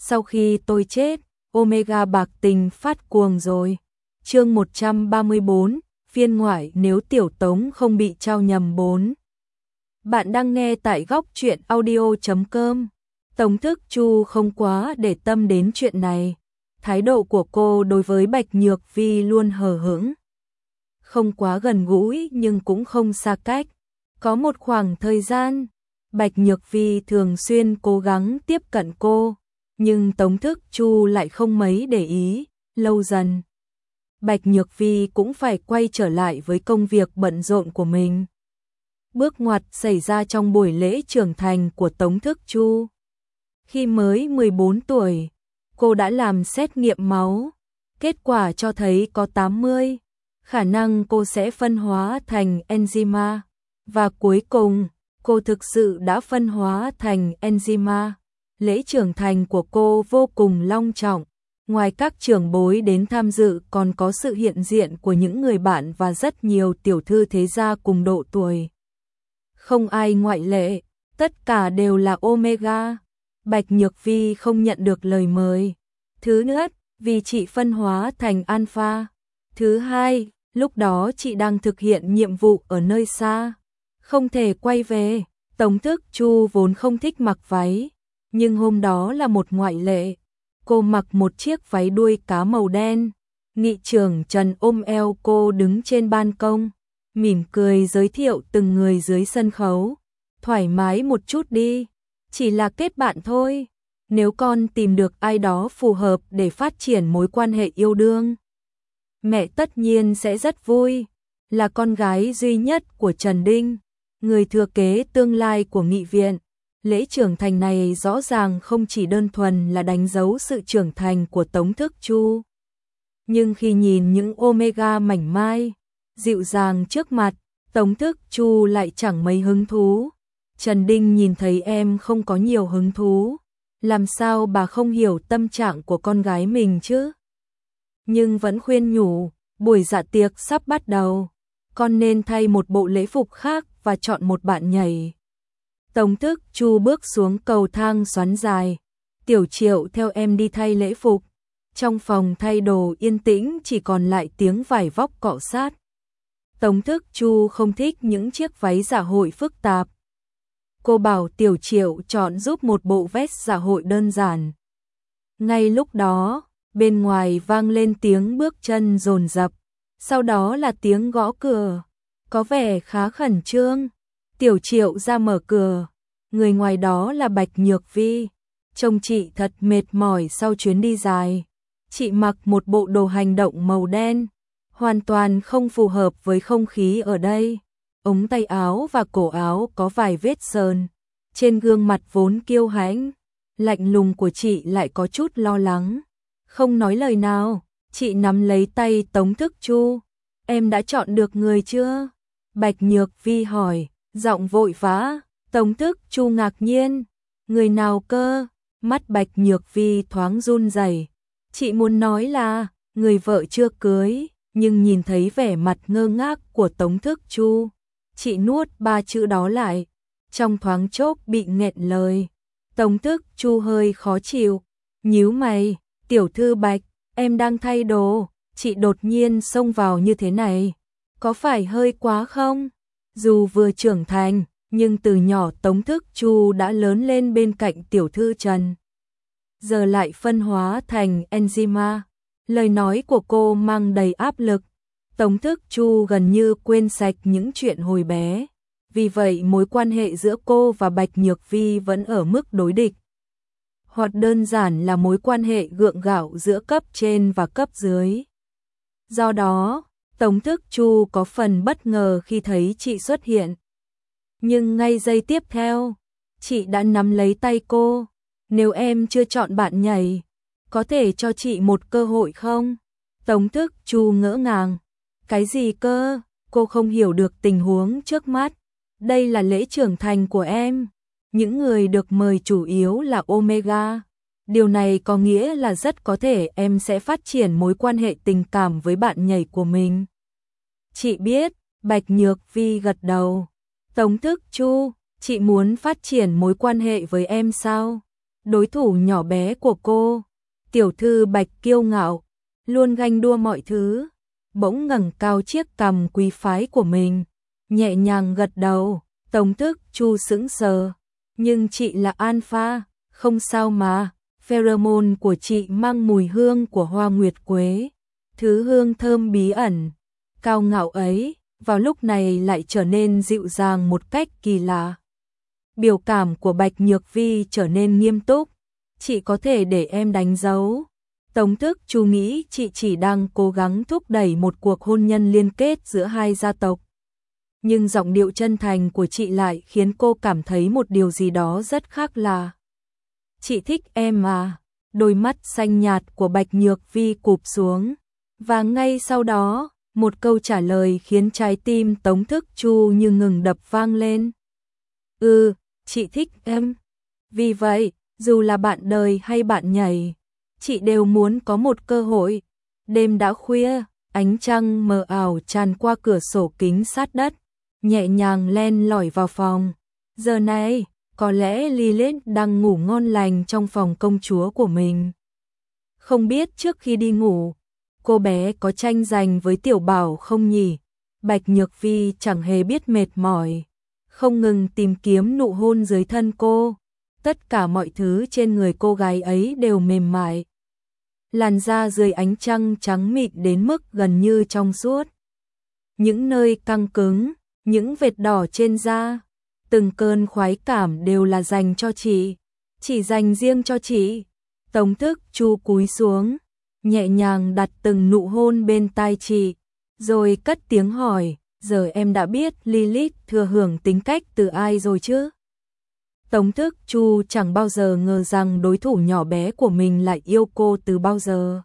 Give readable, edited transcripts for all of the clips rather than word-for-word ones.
sau khi tôi chết, Omega bạc tình phát cuồng rồi. Chương 134, phiên ngoại nếu Tiểu Tống không bị trao nhầm 4. Bạn đang nghe tại góc truyện audio.com. Tống Thức Chu không quá để tâm đến chuyện này. Thái độ của cô đối với Bạch Nhược Vi luôn hờ hững. Không quá gần gũi nhưng cũng không xa cách. Có một khoảng thời gian, Bạch Nhược Vi thường xuyên cố gắng tiếp cận cô, nhưng Tống Thức Chu lại không mấy để ý. Lâu dần, Bạch Nhược Vi cũng phải quay trở lại với công việc bận rộn của mình. Bước ngoặt xảy ra trong buổi lễ trưởng thành của Tống Thức Chu. Khi mới 14 tuổi, cô đã làm xét nghiệm máu. Kết quả cho thấy có 80 khả năng cô sẽ phân hóa thành enzyme. Và cuối cùng, cô thực sự đã phân hóa thành enzyme. Lễ trưởng thành của cô vô cùng long trọng. Ngoài các trưởng bối đến tham dự còn có sự hiện diện của những người bạn và rất nhiều tiểu thư thế gia cùng độ tuổi. Không ai ngoại lệ, tất cả đều là Omega. Bạch Nhược Vi không nhận được lời mời. Thứ nhất, vì chị phân hóa thành Alpha. Thứ hai, lúc đó chị đang thực hiện nhiệm vụ ở nơi xa, không thể quay về. Tống Thức Chu vốn không thích mặc váy, nhưng hôm đó là một ngoại lệ. Cô mặc một chiếc váy đuôi cá màu đen. Nghị trưởng Trần ôm eo cô đứng trên ban công, mỉm cười giới thiệu từng người dưới sân khấu. Thoải mái một chút đi, chỉ là kết bạn thôi. Nếu con tìm được ai đó phù hợp để phát triển mối quan hệ yêu đương, mẹ tất nhiên sẽ rất vui. Là con gái duy nhất của Trần Đinh, người thừa kế tương lai của nghị viện. Lễ trưởng thành này rõ ràng không chỉ đơn thuần là đánh dấu sự trưởng thành của Tống Thức Chu. Nhưng khi nhìn những Omega mảnh mai, dịu dàng trước mặt, Tống Thức Chu lại chẳng mấy hứng thú. Trần Đinh nhìn thấy em không có nhiều hứng thú, làm sao bà không hiểu tâm trạng của con gái mình chứ? Nhưng vẫn khuyên nhủ, buổi dạ tiệc sắp bắt đầu, con nên thay một bộ lễ phục khác và chọn một bạn nhảy. Tống Thức Chu bước xuống cầu thang xoắn dài. Tiểu Triệu theo em đi thay lễ phục. Trong phòng thay đồ yên tĩnh chỉ còn lại tiếng vải vóc cọ sát. Tống Thức Chu không thích những chiếc váy dạ hội phức tạp. Cô bảo Tiểu Triệu chọn giúp một bộ vest dạ hội đơn giản. Ngay lúc đó, bên ngoài vang lên tiếng bước chân dồn dập, sau đó là tiếng gõ cửa, có vẻ khá khẩn trương. Tiểu Triệu ra mở cửa, người ngoài đó là Bạch Nhược Vi. Trông chị thật mệt mỏi sau chuyến đi dài. Chị mặc một bộ đồ hành động màu đen, hoàn toàn không phù hợp với không khí ở đây. Ống tay áo và cổ áo có vài vết sờn. Trên gương mặt vốn kiêu hãnh, lạnh lùng của chị lại có chút lo lắng. Không nói lời nào, chị nắm lấy tay Tống Thức Chu. Em đã chọn được người chưa? Bạch Nhược Vi hỏi, giọng vội vã. Tống Thức Chu ngạc nhiên. Người nào cơ? Mắt Bạch Nhược Vi thoáng run rẩy. Chị muốn nói là người vợ chưa cưới, nhưng nhìn thấy vẻ mặt ngơ ngác của Tống Thức Chu, chị nuốt 3 chữ đó lại, trong thoáng chốc bị nghẹn lời. Tống Thức Chu hơi khó chịu, nhíu mày, tiểu thư Bạch, em đang thay đồ, chị đột nhiên xông vào như thế này, có phải hơi quá không? Dù vừa trưởng thành, nhưng từ nhỏ Tống Thức Chu đã lớn lên bên cạnh tiểu thư Trần. Giờ lại phân hóa thành enzyme. Lời nói của cô mang đầy áp lực. Tống Thức Chu gần như quên sạch những chuyện hồi bé. Vì vậy mối quan hệ giữa cô và Bạch Nhược Vi vẫn ở mức đối địch. Hoặc đơn giản là mối quan hệ gượng gạo giữa cấp trên và cấp dưới. Do đó, Tống Thức Chu có phần bất ngờ khi thấy chị xuất hiện. Nhưng ngay giây tiếp theo, chị đã nắm lấy tay cô. Nếu em chưa chọn bạn nhảy, có thể cho chị một cơ hội không? Tống Thức Chu ngỡ ngàng. Cái gì cơ? Cô không hiểu được tình huống trước mắt. Đây là lễ trưởng thành của em. Những người được mời chủ yếu là Omega. Điều này có nghĩa là rất có thể em sẽ phát triển mối quan hệ tình cảm với bạn nhảy của mình. Chị biết, Bạch Nhược Vi gật đầu. Tống Thức Chu, chị muốn phát triển mối quan hệ với em sao? đối thủ nhỏ bé của cô. Tiểu thư Bạch kiêu ngạo, luôn ganh đua mọi thứ, bỗng ngẩng cao chiếc cằm quý phái của mình, nhẹ nhàng gật đầu. Tống Thức Chu sững sờ, nhưng chị là alpha, không sao mà, pheromone của chị mang mùi hương của hoa nguyệt quế, thứ hương thơm bí ẩn, cao ngạo ấy, vào lúc này lại trở nên dịu dàng một cách kỳ lạ. Biểu cảm của Bạch Nhược Vi trở nên nghiêm túc, chị có thể để em đánh dấu. Tống Thức Chu nghĩ chị chỉ đang cố gắng thúc đẩy một cuộc hôn nhân liên kết giữa hai gia tộc. Nhưng giọng điệu chân thành của chị lại khiến cô cảm thấy một điều gì đó rất khác lạ. Chị thích em à? Đôi mắt xanh nhạt của Bạch Nhược Vi cụp xuống. Và ngay sau đó, một câu trả lời khiến trái tim Tống Thức Chu như ngừng đập vang lên. Chị thích em. Vì vậy, dù là bạn đời hay bạn nhảy, chị đều muốn có một cơ hội. Đêm đã khuya, ánh trăng mờ ảo tràn qua cửa sổ kính sát đất, nhẹ nhàng len lỏi vào phòng. Giờ này, có lẽ Lilith đang ngủ ngon lành trong phòng công chúa của mình. Không biết trước khi đi ngủ, cô bé có tranh giành với Tiểu Bảo không nhỉ? Bạch Nhược Vi chẳng hề biết mệt mỏi, không ngừng tìm kiếm nụ hôn dưới thân cô. Tất cả mọi thứ trên người cô gái ấy đều mềm mại. Làn da dưới ánh trăng trắng mịn đến mức gần như trong suốt. Những nơi căng cứng, những vệt đỏ trên da, từng cơn khoái cảm đều là dành cho chị, chỉ dành riêng cho chị. Tống Thức Chu cúi xuống, nhẹ nhàng đặt từng nụ hôn bên tai chị, rồi cất tiếng hỏi, giờ em đã biết Lilith thừa hưởng tính cách từ ai rồi chứ? Tống Thức Chu chẳng bao giờ ngờ rằng đối thủ nhỏ bé của mình lại yêu cô từ bao giờ.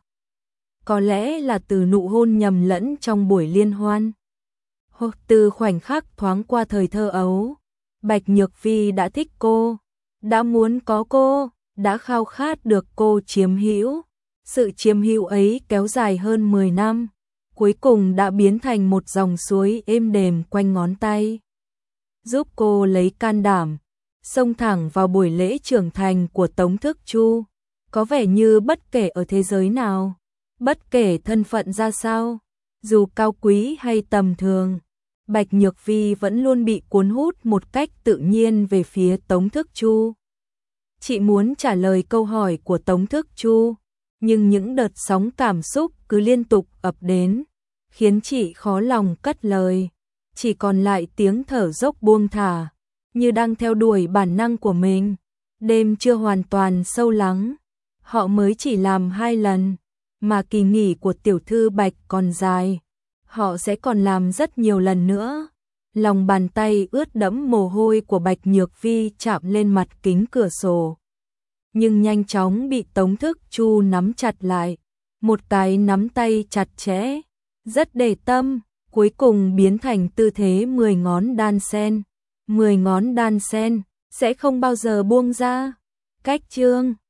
Có lẽ là từ nụ hôn nhầm lẫn trong buổi liên hoan. Hoặc từ khoảnh khắc thoáng qua thời thơ ấu, Bạch Nhược Vi đã thích cô, đã muốn có cô, đã khao khát được cô chiếm hữu. Sự chiếm hữu ấy kéo dài hơn 10 năm, cuối cùng đã biến thành một dòng suối êm đềm quanh ngón tay, giúp cô lấy can đảm xông thẳng vào buổi lễ trưởng thành của Tống Thức Chu. Có vẻ như bất kể ở thế giới nào, bất kể thân phận ra sao, dù cao quý hay tầm thường, Bạch Nhược Vi vẫn luôn bị cuốn hút một cách tự nhiên về phía Tống Thức Chu. Chị muốn trả lời câu hỏi của Tống Thức Chu, nhưng những đợt sóng cảm xúc cứ liên tục ập đến, khiến chị khó lòng cất lời, chỉ còn lại tiếng thở dốc buông thả, như đang theo đuổi bản năng của mình. Đêm chưa hoàn toàn sâu lắng, họ mới chỉ làm 2 lần, mà kỳ nghỉ của tiểu thư Bạch còn dài, họ sẽ còn làm rất nhiều lần nữa. Lòng bàn tay ướt đẫm mồ hôi của Bạch Nhược Vi chạm lên mặt kính cửa sổ, nhưng nhanh chóng bị Tống Thức Chu nắm chặt lại, một cái nắm tay chặt chẽ, rất để tâm, cuối cùng biến thành tư thế 10 ngón đan sen. 10 ngón đan sen sẽ không bao giờ buông ra. Cách chương